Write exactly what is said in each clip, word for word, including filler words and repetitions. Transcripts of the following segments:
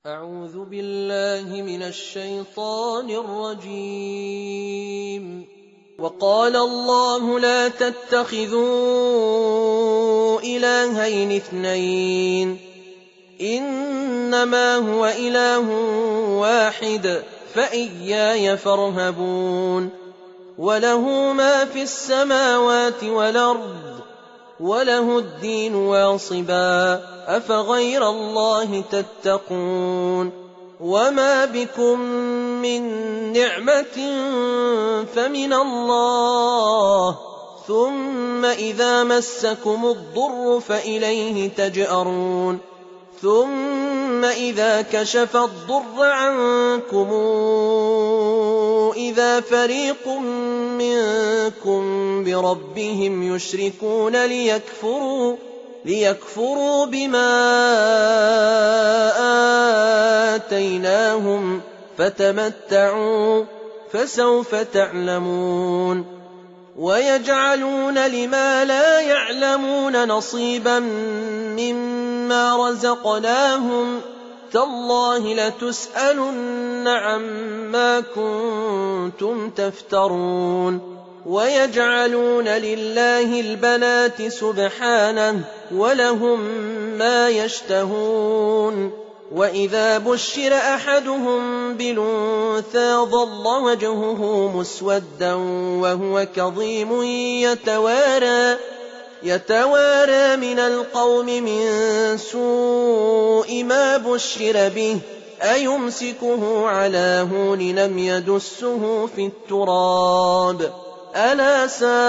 أعوذ بالله من الشيطان الرجيم. وقال الله لا تتخذوا إلهين اثنين إنما هو إله واحد فإياي فارهبون. وله ما في السماوات والأرض وله الدين واصبا أفغير الله تتقون. وما بكم من نعمة فمن الله ثم إذا مسكم الضر فإليه تجأرون. ثم إذا كشف الضر عنكم إذا فريق منكم بربهم يشركون ليكفروا, ليكفروا بما آتيناهم فتمتعوا فسوف تعلمون. ويجعلون لما لا يعلمون نصيبا مما رزقناهم تالله لتسألن عما كنتم تفترون. ويجعلون لله البنات سبحانه ولهم ما يشتهون. وإذا بشر أحدهم بالأنثى ظل وجهه مسودا وهو كظيم يتوارى, يتوارى من القوم من سوء ما بشر به أيمسكه على هون لم يدسه في التراب ألا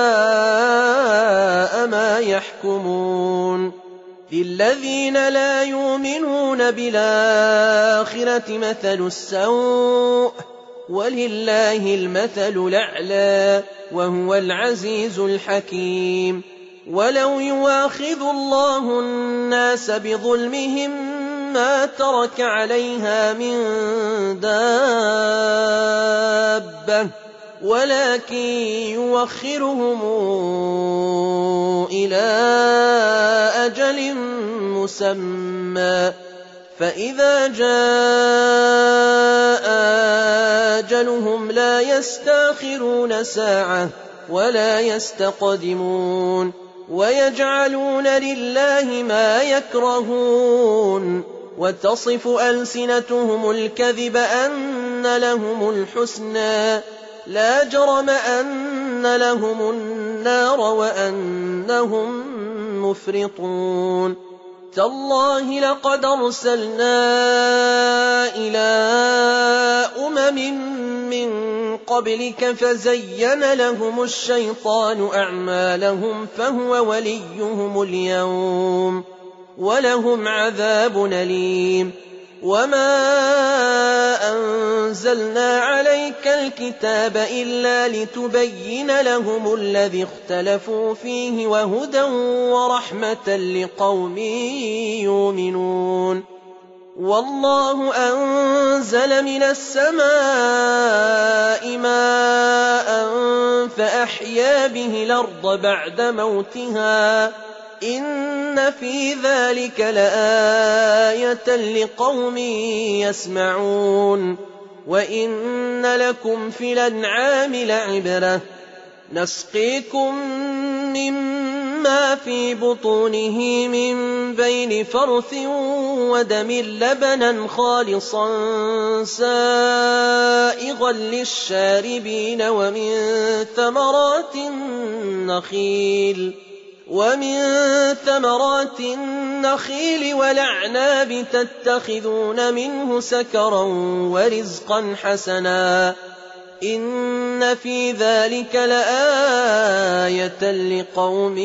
ساء ما يحكمون. للذين لا يؤمنون بالآخرة مثل السوء ولله المثل الأعلى وهو العزيز الحكيم. ولو يواخذ الله الناس بظلمهم ما ترك عليها من دابة ولكن يوخرهم إلى أجل مسمى فإذا جاء أجلهم لا يستأخرون ساعة ولا يستقدمون. ويجعلون لله ما يكرهون وتصف ألسنتهم الكذب أن لهم الحسنى لا جرم أن لهم النار وأنهم مفرطون. تالله لقد أرسلنا إلى أمم من قبلك فزين لهم الشيطان أعمالهم فهو وليهم اليوم ولهم عذاب أليم. وما أنزلنا عليك الكتاب إلا لتبين لهم الذي اختلفوا فيه وهدى ورحمة لقوم يؤمنون. والله أنزل من السماء ماء فأحيا به الأرض بعد موتها إن في ذلك لآية لقوم يسمعون. وإن لكم في الأنعام لعبرة نسقيكم مما في بطونه من بين فرث ودم لبنا خالصا سائغا للشاربين ومن ثمرات النخيل ومن ثمرات النخيل والأعناب تتخذون منه سكرا ورزقا حسنا إن في ذلك لآية لقوم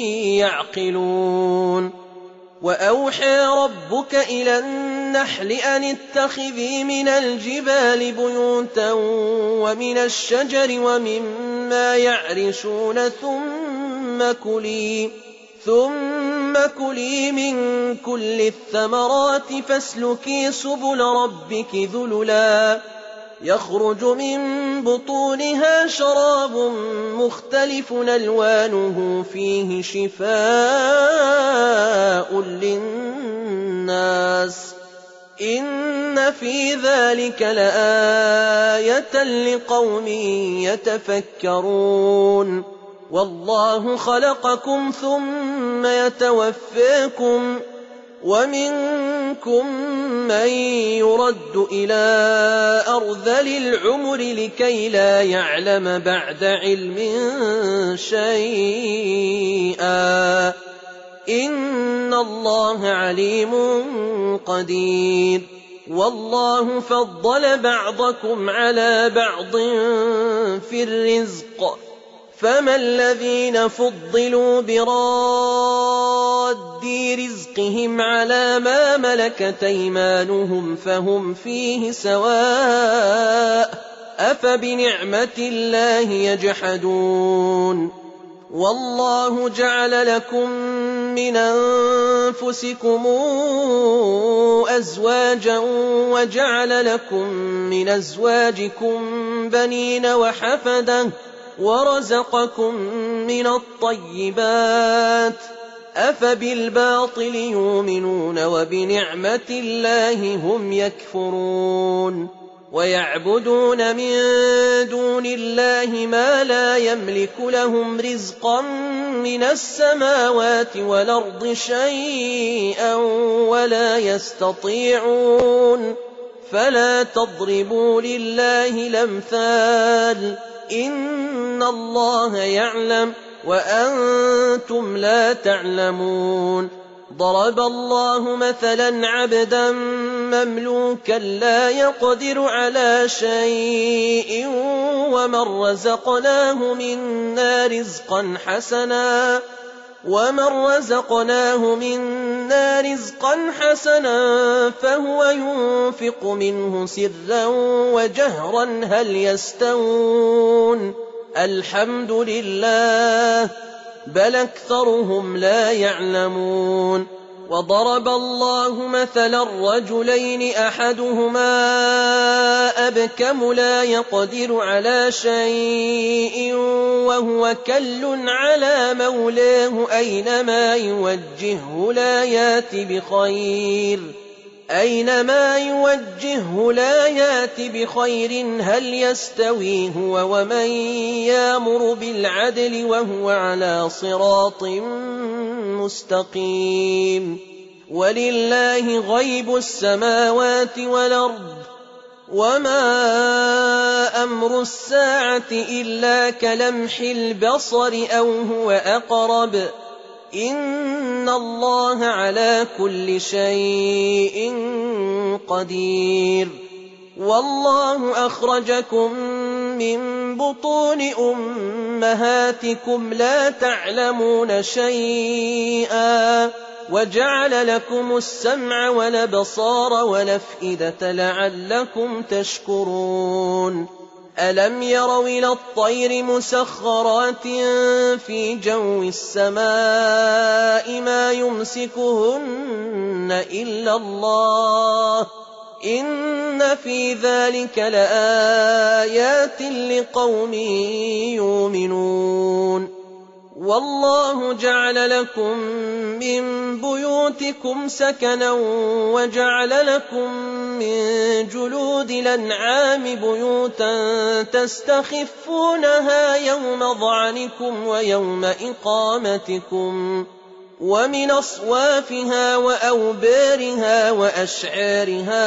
يعقلون. وأوحى ربك إلى النحل أن اتخذي من الجبال بيوتا ومن الشجر ومما يعرشون ثم كلي ثم كلي من كل الثمرات فاسلكي سبل ربك ذللا يخرج من بطونها شراب مختلف ألوانه فيه شفاء للناس إِنَّ فِي ذَلِكَ لَآيَةً لِقَوْمٍ يَتَفَكَّرُونَ وَاللَّهُ خَلَقَكُمْ ثُمَّ يَتَوَفَّاكُمْ وَمِنكُم مَّن يُرَدُّ إِلَىٰ أَرْذَلِ الْعُمُرِ لِكَيْ لَا يَعْلَمَ بَعْدَ عِلْمٍ شَيْئًا ۚ إِنَّ اللَّهَ عَلِيمٌ قَدِيرٌ وَاللَّهُ فَضَّلَ بَعْضَكُمْ عَلَىٰ بَعْضٍ فِي الرِّزْقِ ۚ فَمَا الَّذِينَ فُضِّلُوا بِرَادِّي رِزْقِهِمْ عَلَىٰ مَا مَلَكَتْ أَيْمَانُهُمْ فَهُمْ فِيهِ سَوَاءٌ ۚ أَفَبِنِعْمَةِ اللَّهِ يَجْحَدُونَ وَاللَّهُ جَعَلَ لَكُم مِّنْ أَنفُسِكُمْ أَزْوَاجًا وَجَعَلَ لَكُم مِّنْ أَزْوَاجِكُم بَنِينَ وَحَفَدَةً وَرَزَقَكُم مِّنَ الطَّيِّبَاتِ ۚ أَفَبِالْبَاطِلِ يُؤْمِنُونَ وَبِنِعْمَةِ اللَّهِ هُمْ يَكْفُرُونَ وَيَعْبُدُونَ مِن دُونِ اللَّهِ مَا لَا يَمْلِكُ لَهُمْ رِزْقًا مِّنَ السَّمَاوَاتِ وَالْأَرْضِ شَيْئًا وَلَا يَسْتَطِيعُونَ فَلَا تَضْرِبُوا لِلَّهِ الْأَمْثَالَ ۚ إِنَّ اللَّهَ يَعْلَمُ وَأَنتُمْ لَا تَعْلَمُونَ ضَرَبَ اللَّهُ مَثَلًا عَبْدًا مَّمْلُوكًا لَّا يَقْدِرُ عَلَىٰ شَيْءٍ وَمَن رَّزَقْنَاهُ مِنَّا رِزْقًا حَسَنًا وَمَن رَّزَقْنَاهُ مِنَّا رِزْقًا حَسَنًا فَهُوَ يُنفِقُ مِنْهُ سِرًّا وَجَهْرًا هَلْ يَسْتَوُونَ ۚ الْحَمْدُ لِلَّهِ بَلْ أَكْثَرُهُمْ لَا يَعْلَمُونَ وَضَرَبَ اللَّهُ مَثَلًا رَّجُلَيْنِ أَحَدُهُمَا أَبْكَمُ لَا يَقْدِرُ عَلَىٰ شَيْءٍ وَهُوَ كَلٌّ عَلَىٰ مَوْلَاهُ أَيْنَمَا يُوَجِّههُّ لَا يَأْتِ بِخَيْرٍ أَيْنَمَا يُوَجِّههُّ لا يَأْتِ بِخَيْرٍ هَلْ يَسْتَوِي هُوَ وَمَن يَأْمُرُ بِالْعَدْلِ وَهُوَ عَلَىٰ صِرَاطٍ مُّسْتَقِيمٍ وَلِلَّهِ غَيْبُ السَّمَاوَاتِ وَالْأَرْضِ ۚ وَمَا أَمْرُ السَّاعَةِ إِلَّا كَلَمْحِ الْبَصَرِ أَوْ هُوَ أَقْرَبُ ۚ إِنَّ اللَّهَ عَلَىٰ كُلِّ شَيْءٍ قَدِيرٌ وَاللَّهُ أَخْرَجَكُم مِّن بُطُونِ أُمَّهَاتِكُمْ لَا تَعْلَمُونَ شَيْئًا وَجَعَلَ لَكُمُ السَّمْعَ وَالْأَبْصَارَ وَالْأَفْئِدَةَ لَعَلَّكُمْ تَشْكُرُونَ أَلَمْ يَرَوْا إِلَى الطَّيْرِ مُسَخَّرَاتٍ فِي جَوِّ السَّمَاءِ مَا يُمْسِكُهُنَّ إِلَّا اللَّهُ ۗ إِنَّ فِي ذَلِكَ لَآيَاتٍ لِقَوْمٍ يُؤْمِنُونَ وَاللَّهُ جَعَلَ لَكُم مِّن بُيُوتِكُمْ سَكَنًا وَجَعَلَ لَكُم مِّن جُلُودِ الْأَنْعَامِ بُيُوتًا تَسْتَخِفُّونَهَا يَوْمَ ظَعْنِكُمْ وَيَوْمَ إِقَامَتِكُمْ ۖ وَمِنْ أَصْوَافِهَا وَأَوْبَارِهَا وَأَشْعَارِهَا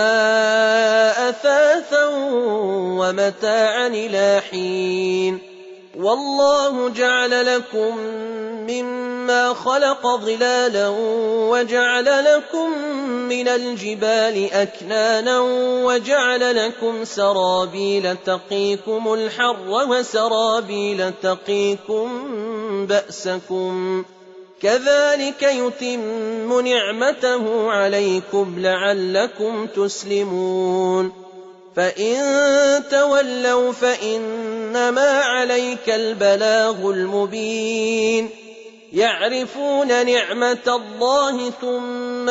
أَثَاثًا وَمَتَاعًا إِلَىٰ حِينٍ وَاللَّهُ جَعَلَ لَكُم مِّمَّا خَلَقَ ظِلَالًا وَجَعَلَ لَكُم مِّنَ الْجِبَالِ أَكْنَانًا وَجَعَلَ لَكُمْ سَرَابِيلَ تَقِيكُمُ الْحَرَّ وَسَرَابِيلَ تَقِيكُم بَأْسَكُمْ ۚ كَذَٰلِكَ يُتِمُّ نِعْمَتَهُ عَلَيْكُمْ لَعَلَّكُمْ تُسْلِمُونَ فَإِن تَوَلَّوْا فَإِنَّمَا عَلَيْكَ الْبَلَاغُ الْمُبِينُ يَعْرِفُونَ نِعْمَتَ اللَّهِ ثُمَّ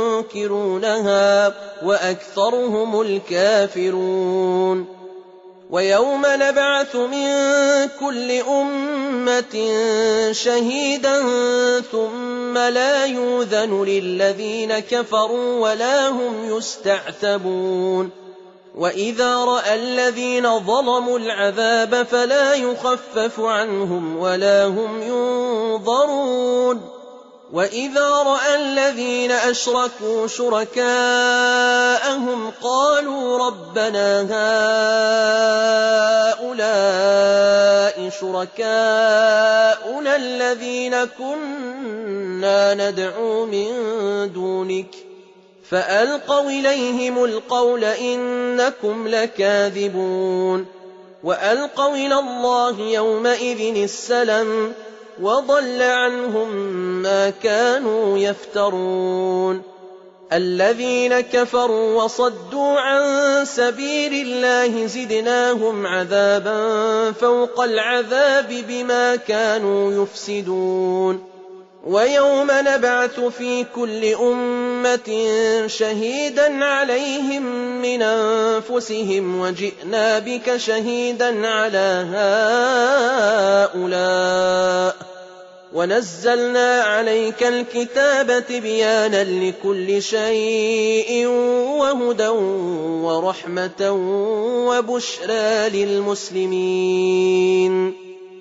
يُنكِرُونَهَا وَأَكْثَرُهُمُ الْكَافِرُونَ ويوم نبعث من كل أمة شهيدا ثم لا يؤذن للذين كفروا ولا هم يستعتبون وإذا رأى الذين ظلموا العذاب فلا يخفف عنهم ولا هم ينظرون وإذا رأى الذين أشركوا شركاءهم قالوا ربنا هؤلاء شركاؤنا الذين كنا ندعو من دونك فألقوا إليهم القول إنكم لكاذبون وألقوا إلى الله يومئذ السلم وضل عنهم ما كانوا يفترون الذين كفروا وصدوا عن سبيل الله زدناهم عذابا فوق العذاب بما كانوا يفسدون ويوم نبعث في كل أمة شهيدا عليهم من أنفسهم وجئنا بك شهيدا على هؤلاء ونزلنا عليك الكتاب تبيانا لكل شيء وهدى ورحمة وبشرى للمسلمين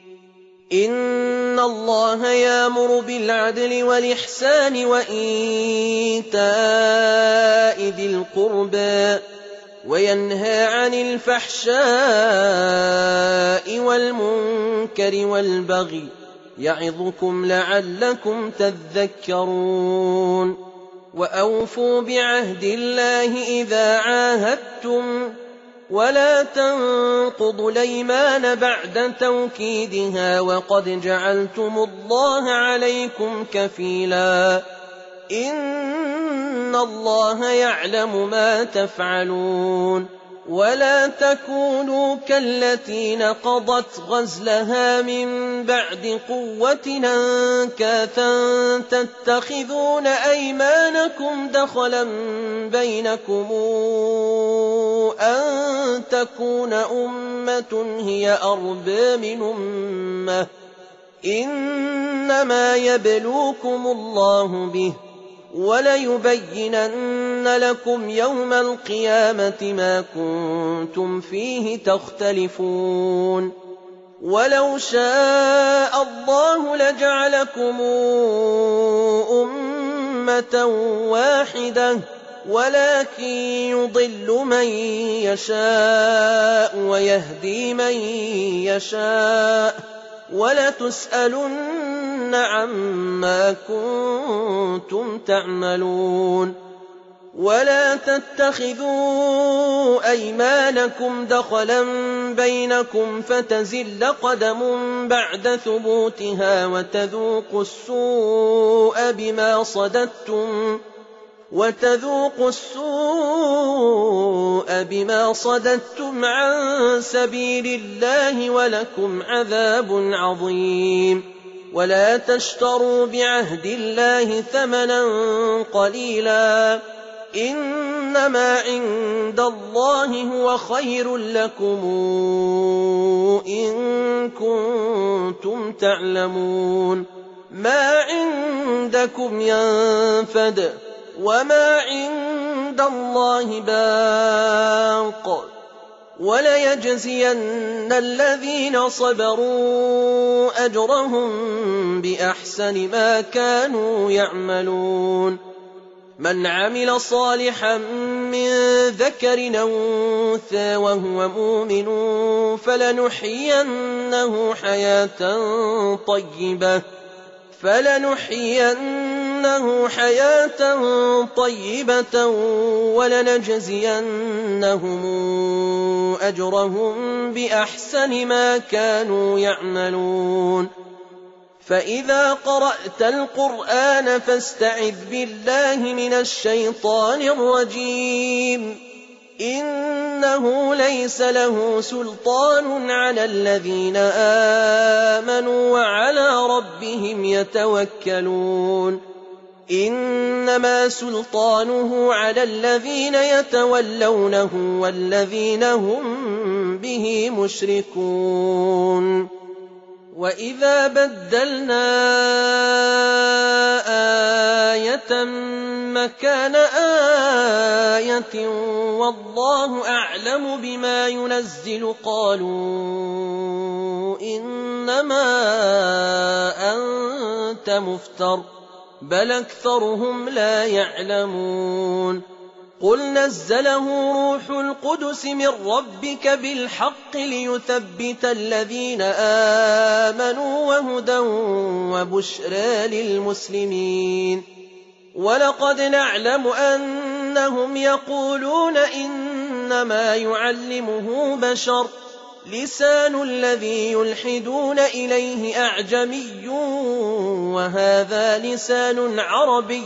إن الله يأمر بالعدل والإحسان وإيتاء ذي القربى وينهى عن الفحشاء والمنكر والبغي يعظكم لعلكم تذكرون وأوفوا بعهد الله إذا عاهدتم ولا تنقضوا الأيمان بعد توكيدها وقد جعلتم الله عليكم كفيلا إن الله يعلم ما تفعلون ولا تكونوا كالتي نقضت غزلها من بعد قوة أنكاثا تتخذون أيمانكم دخلا بينكم أن تكون أمة هي أربى من أمة إنما يبلوكم الله به وليبينن لكم يوم القيامة ما كنتم فيه تختلفون ولو شاء الله لجعلكم أمة واحدة ولكن يضل من يشاء ويهدي من يشاء ولتسألن عما كنتم تعملون ولا تتخذوا أيمانكم دخلا بينكم فتزل قدم بعد ثبوتها وتذوقوا السوء بما صددتم وتذوقوا السوء بما صددتم عن سبيل الله ولكم عذاب عظيم ولا تشتروا بعهد الله ثمنا قليلا إنما عند الله هو خير لكم إن كنتم تعلمون ما عندكم ينفد وما عند الله باق وليجزين الذين صبروا أجرهم بأحسن ما كانوا يعملون من عمل صالحا من ذكر أو أنثى وهو مؤمن فلنحيينه حياة طيبة فلنحيينه حياة طيبة ولنجزينهم أجرهم بأحسن ما كانوا يعملون فإذا قرأت القرآن فاستعذ بالله من الشيطان الرجيم إنه ليس له سلطان على الذين آمنوا وعلى ربهم يتوكلون إنما سلطانه على الذين يتولونه والذين هم به مشركون وإذا بدلنا آية مكان آية والله أعلم بما ينزل قالوا إنما أنت مفتر بل أكثرهم لا يعلمون قل نزله روح القدس من ربك بالحق ليثبت الذين آمنوا وهدى وبشرى للمسلمين ولقد نعلم أنهم يقولون إنما يعلمه بشر لسان الذي يلحدون إليه أعجمي وهذا لسان عربي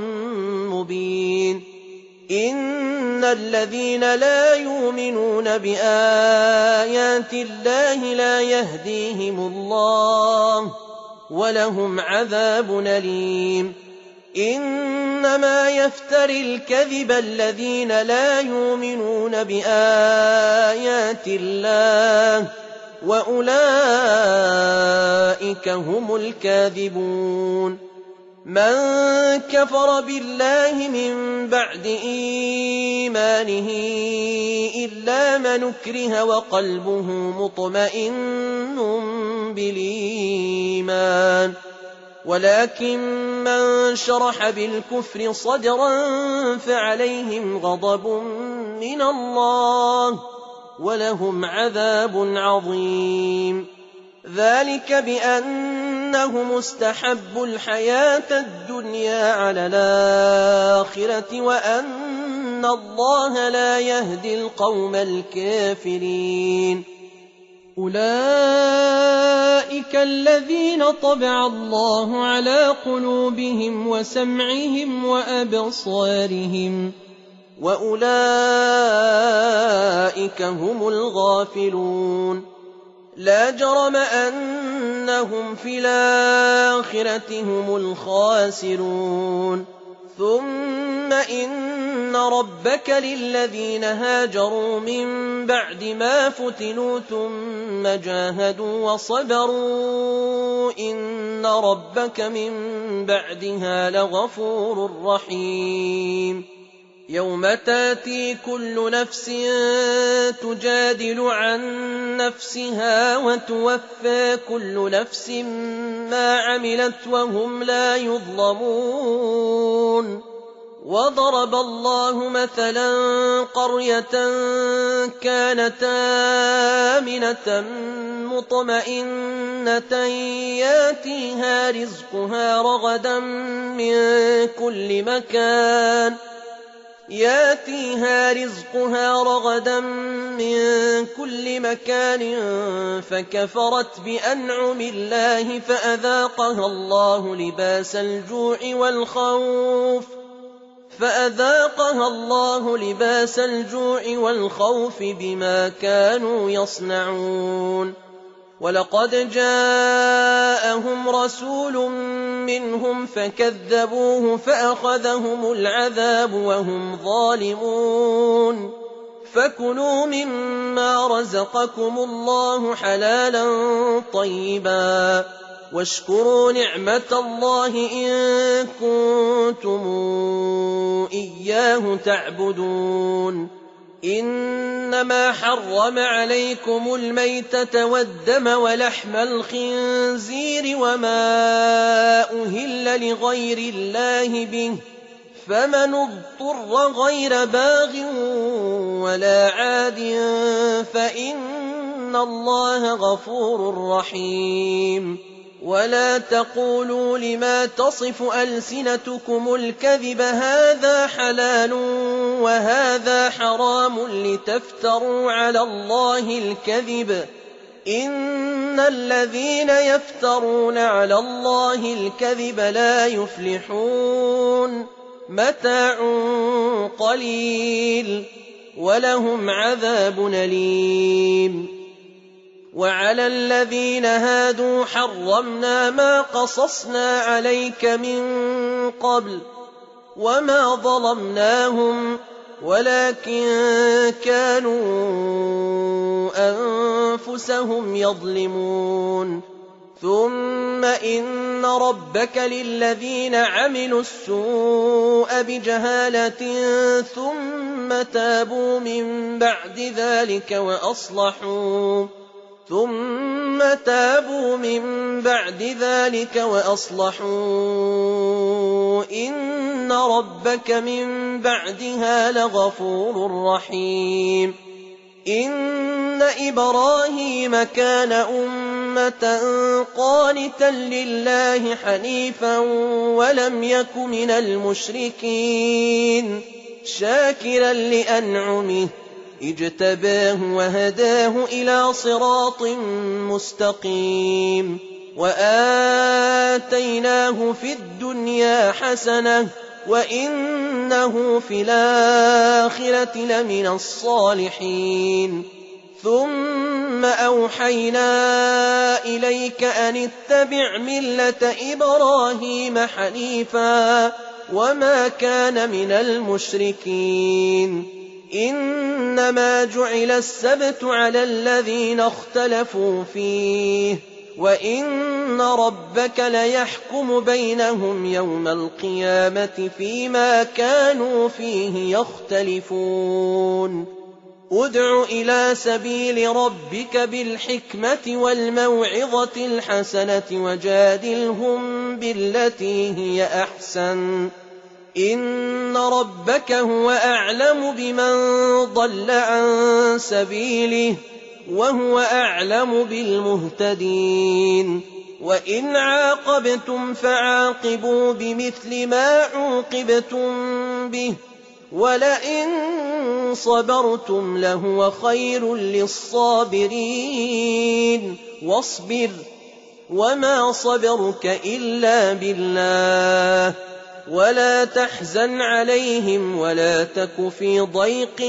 مبين إن الذين لا يؤمنون بآيات الله لا يهديهم الله ولهم عذاب أليم إنما يفتري الكذب الذين لا يؤمنون بآيات الله وأولئك هم الكاذبون من كفر بالله من بعد إيمانه إلا من أكره وقلبه مطمئن بالإيمان ولكن من شرح بالكفر صدرا فعليهم غضب من الله ولهم عذاب عظيم ذلك بأنهم استحبوا الحياة الدنيا على الآخرة وأن الله لا يهدي القوم الكافرين أولئك الذين طبع الله على قلوبهم وسمعهم وأبصارهم وأولئك هم الغافلون لا جرم أنهم في الآخرة هم الخاسرون ثم إن ربك للذين هاجروا من بعد ما فتنوا ثم جاهدوا وصبروا إن ربك من بعدها لغفور رحيم يوم تاتي كل نفس تجادل عن نفسها وتوفى كل نفس ما عملت وهم لا يظلمون وضرب الله مثلا قرية كانت آمنة مطمئنة ياتيها رزقها رغدا من كل مكان ياتيها رزقها رغدا من كل مكان فكفرت بأنعم الله فأذاقها الله لباس الجوع والخوف فأذاقها الله لباس الجوع والخوف بما كانوا يصنعون ولقد جاءهم رسول منهم فكذبوه فأخذهم العذاب وهم ظالمون فكلوا مما رزقكم الله حلالا طيبا واشكروا نعمة الله إن كنتم إياه تعبدون إنما حرم عليكم الميتة والدم ولحم الخنزير وما أهل لغير الله به فمن اضطر غير باغ ولا عاد فإن الله غفور رحيم ولا تقولوا لما تصف ألسنتكم الكذب هذا حلال وهذا حرام لتفتروا على الله الكذب إن الذين يفترون على الله الكذب لا يفلحون متاع قليل ولهم عذاب أليم وعلى الذين هادوا حرمنا ما قصصنا عليك من قبل وما ظلمناهم ولكن كانوا أنفسهم يظلمون. ثم إن ربك للذين عملوا السوء بجهالة ثم تابوا من بعد ذلك وأصلحوا ثم تابوا من بعد ذلك وأصلحوا إن ربك من بعدها لغفور رحيم. إن إبراهيم كان أمة قانتا لله حنيفا ولم يك من المشركين شاكرا لأنعمه اجتباه وهداه إلى صراط مستقيم. وآتيناه في الدنيا حسنة وإنه في الآخرة لمن الصالحين. ثم أوحينا إليك أن اتبع ملة إبراهيم حنيفا وما كان من المشركين. إنما جعل السبت على الذين اختلفوا فيه وإن ربك ليحكم بينهم يوم القيامة فيما كانوا فيه يختلفون. ادع إلى سبيل ربك بالحكمة والموعظة الحسنة وجادلهم بالتي هي أحسن إن ربك هو أعلم بمن ضل عن سبيله وهو أعلم بالمهتدين. وإن عاقبتم فعاقبوا بمثل ما عوقبتم به ولئن صبرتم لهو خير للصابرين. واصبر وما صبرك إلا بالله ولا تحزن عليهم ولا تك في ضيق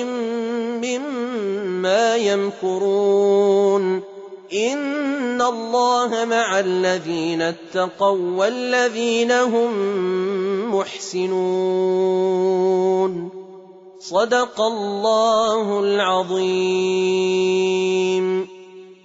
مما يمكرون. إن الله مع الذين اتقوا والذين هم محسنون. صدق الله العظيم.